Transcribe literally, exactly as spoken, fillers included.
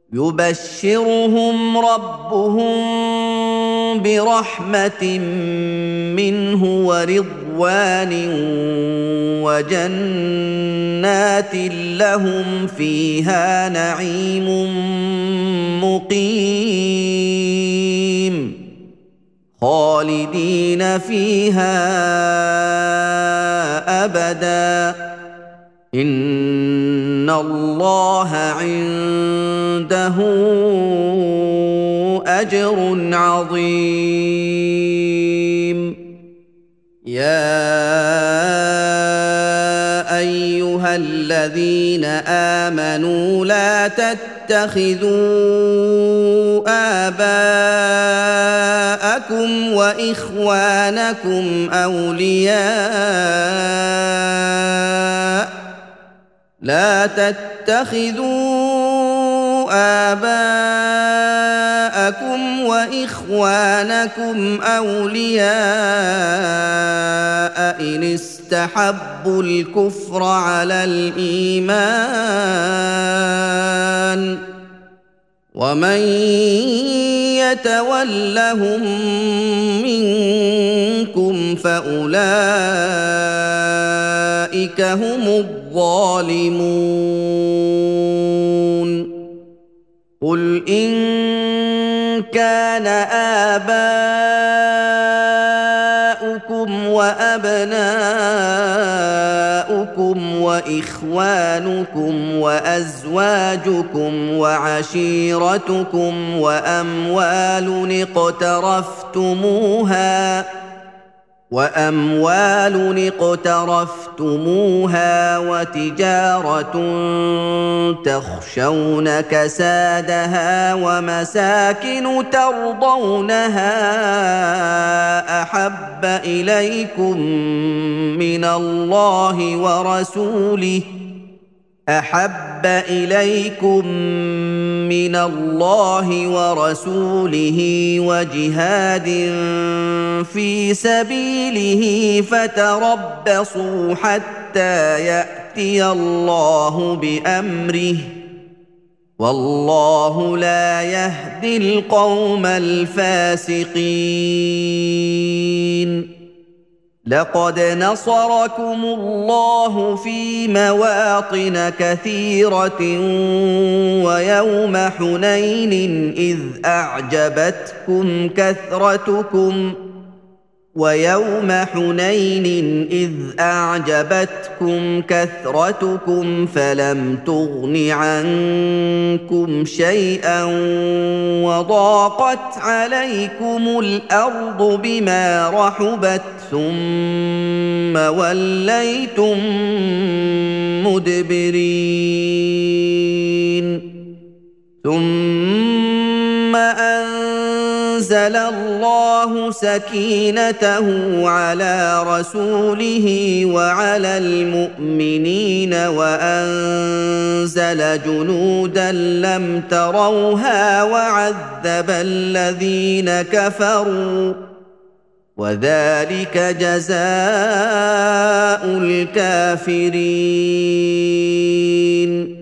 يبشرهم ربهم برحمة منه ورضوان وجنات لهم فيها نعيم مقيم خالدين فيها أبدا إن الله عنده أجر عظيم يا أيها الذين آمنوا لا تتخذوا آباءكم وإخوانكم أولياء لا تتخذوا آباءكم وإخوانكم أولياء إن استحبوا الكفر على الإيمان ومن يتولهم منكم فأولئك هم الظالمون قل إن كان آباؤكم وأبناؤكم وإخوانكم وأزواجكم وعشيرتكم وأموال اقترفتموها وأموال اقترفتموها وتجارة تخشون كسادها ومساكن ترضونها أحب إليكم من الله ورسوله أحب إليكم من الله ورسوله وجهاد في سبيله فتربصوا حتى يأتي الله بأمره والله لا يهدي القوم الفاسقين لقد نصركم الله في مواطن كثيرة ويوم حنين إذ أعجبتكم كثرتكم ويوم حنين إذ أعجبتكم كثرتكم فلم تغن عنكم شيئا وضاقت عليكم الأرض بما رحبت ثم وليتم مدبرين ثم أنزل الله سكينته على رسوله وعلى المؤمنين وأنزل جنودا لم تروها وعذب الذين كفروا وذلك جزاء الكافرين